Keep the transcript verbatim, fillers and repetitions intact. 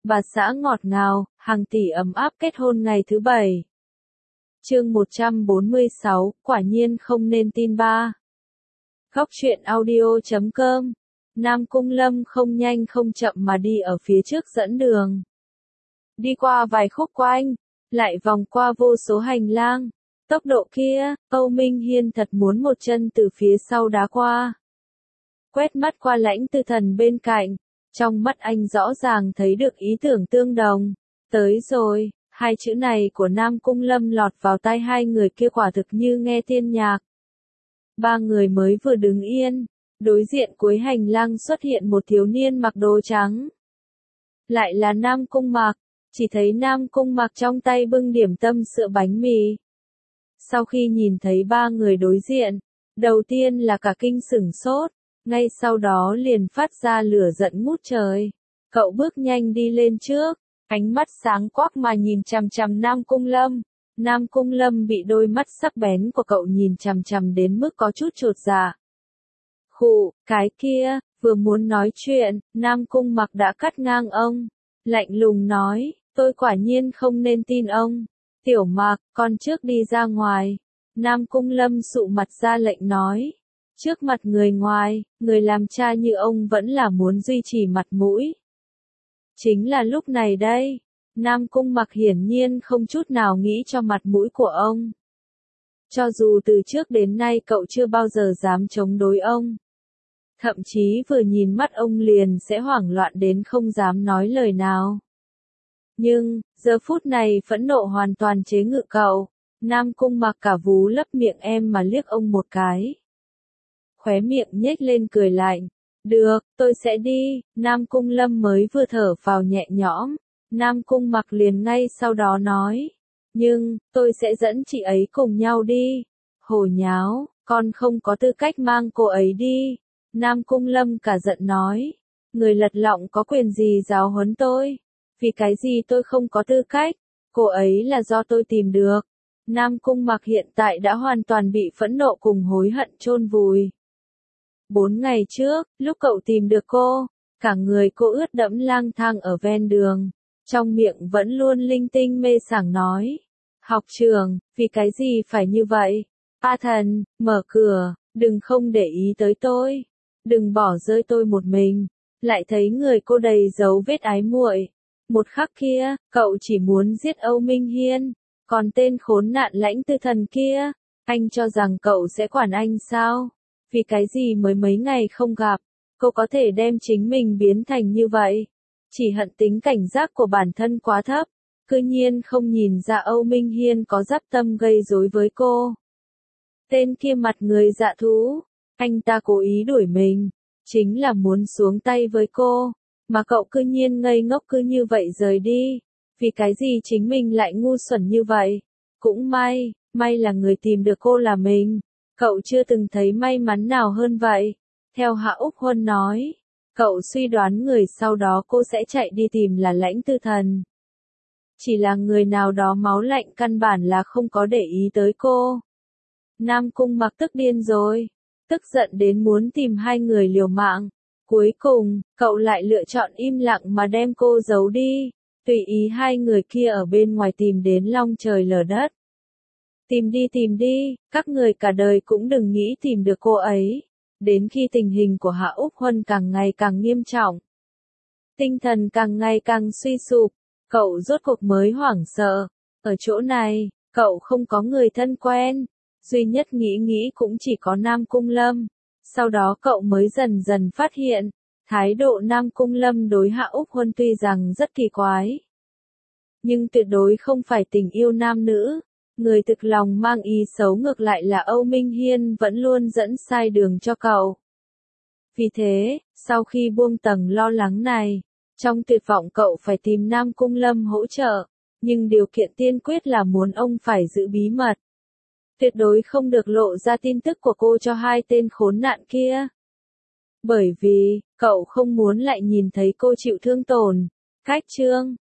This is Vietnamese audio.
bà xã ngọt ngào, hàng tỷ ấm áp kết hôn ngày thứ bảy. Chương một trăm bốn mươi sáu, quả nhiên không nên tin ba. Góc truyện audio chấm com. Nam Cung Lâm không nhanh không chậm mà đi ở phía trước dẫn đường. Đi qua vài khúc quanh, lại vòng qua vô số hành lang. Tốc độ kia, Âu Minh Hiên thật muốn một chân từ phía sau đá qua. Quét mắt qua Lãnh Tư Thần bên cạnh, trong mắt anh rõ ràng thấy được ý tưởng tương đồng. Tới rồi, hai chữ này của Nam Cung Lâm lọt vào tai hai người kia quả thực như nghe tiên nhạc. Ba người mới vừa đứng yên, đối diện cuối hành lang xuất hiện một thiếu niên mặc đồ trắng. Lại là Nam Cung Mặc, chỉ thấy Nam Cung Mặc trong tay bưng điểm tâm sữa bánh mì. Sau khi nhìn thấy ba người đối diện, đầu tiên là cả kinh sửng sốt, ngay sau đó liền phát ra lửa giận ngút trời. Cậu bước nhanh đi lên trước, ánh mắt sáng quắc mà nhìn chằm chằm Nam Cung Lâm. Nam Cung Lâm bị đôi mắt sắc bén của cậu nhìn chằm chằm đến mức có chút chột dạ. Khụ, cái kia, vừa muốn nói chuyện, Nam Cung Mặc đã cắt ngang ông. Lạnh lùng nói, tôi quả nhiên không nên tin ông. Tiểu Mặc, con trước đi ra ngoài. Nam Cung Lâm sụ mặt ra lệnh nói. Trước mặt người ngoài, người làm cha như ông vẫn là muốn duy trì mặt mũi. Chính là lúc này đây, Nam Cung Mặc hiển nhiên không chút nào nghĩ cho mặt mũi của ông. Cho dù từ trước đến nay cậu chưa bao giờ dám chống đối ông. Thậm chí vừa nhìn mắt ông liền sẽ hoảng loạn đến không dám nói lời nào. Nhưng, giờ phút này phẫn nộ hoàn toàn chế ngự cậu. Nam Cung Mặc cả vú lấp miệng em mà liếc ông một cái. Khóe miệng nhếch lên cười lạnh. Được, tôi sẽ đi. Nam Cung Lâm mới vừa thở vào nhẹ nhõm. Nam Cung Mặc liền ngay sau đó nói. Nhưng, tôi sẽ dẫn chị ấy cùng nhau đi. Hồ nháo, con không có tư cách mang cô ấy đi. Nam Cung Lâm cả giận nói. Người lật lọng có quyền gì giáo huấn tôi? Vì cái gì tôi không có tư cách? Cô ấy là do tôi tìm được. Nam Cung Mặc hiện tại đã hoàn toàn bị phẫn nộ cùng hối hận chôn vùi. Bốn ngày trước, lúc cậu tìm được cô, cả người cô ướt đẫm lang thang ở ven đường, trong miệng vẫn luôn linh tinh mê sảng nói. Học trường, vì cái gì phải như vậy? A Thần, mở cửa, đừng không để ý tới tôi. Đừng bỏ rơi tôi một mình. Lại thấy người cô đầy dấu vết ái muội. Một khắc kia, cậu chỉ muốn giết Âu Minh Hiên. Còn tên khốn nạn Lãnh Tư Thần kia, anh cho rằng cậu sẽ quản anh sao? Vì cái gì mới mấy ngày không gặp, cô có thể đem chính mình biến thành như vậy? Chỉ hận tính cảnh giác của bản thân quá thấp, cư nhiên không nhìn ra Âu Minh Hiên có dắp tâm gây rối với cô. Tên kia mặt người dạ thú, anh ta cố ý đuổi mình, chính là muốn xuống tay với cô, mà cậu cư nhiên ngây ngốc cứ như vậy rời đi. Vì cái gì chính mình lại ngu xuẩn như vậy? Cũng may, may là người tìm được cô là mình. Cậu chưa từng thấy may mắn nào hơn vậy. Theo Hạ Úc Huân nói, cậu suy đoán người sau đó cô sẽ chạy đi tìm là Lãnh Tư Thần. Chỉ là người nào đó máu lạnh căn bản là không có để ý tới cô. Nam Cung Mặc tức điên rồi, tức giận đến muốn tìm hai người liều mạng. Cuối cùng, cậu lại lựa chọn im lặng mà đem cô giấu đi. Tùy ý hai người kia ở bên ngoài tìm đến long trời lở đất. Tìm đi tìm đi, các người cả đời cũng đừng nghĩ tìm được cô ấy. Đến khi tình hình của Hạ Úc Huân càng ngày càng nghiêm trọng, tinh thần càng ngày càng suy sụp, cậu rốt cuộc mới hoảng sợ. Ở chỗ này, cậu không có người thân quen, duy nhất nghĩ nghĩ cũng chỉ có Nam Cung Lâm. Sau đó cậu mới dần dần phát hiện, thái độ Nam Cung Lâm đối Hạ Úc Huân tuy rằng rất kỳ quái, nhưng tuyệt đối không phải tình yêu nam nữ. Người thực lòng mang ý xấu ngược lại là Âu Minh Hiên vẫn luôn dẫn sai đường cho cậu. Vì thế, sau khi buông tầng lo lắng này, trong tuyệt vọng cậu phải tìm Nam Cung Lâm hỗ trợ, nhưng điều kiện tiên quyết là muốn ông phải giữ bí mật. Tuyệt đối không được lộ ra tin tức của cô cho hai tên khốn nạn kia. Bởi vì, cậu không muốn lại nhìn thấy cô chịu thương tổn. Cách chương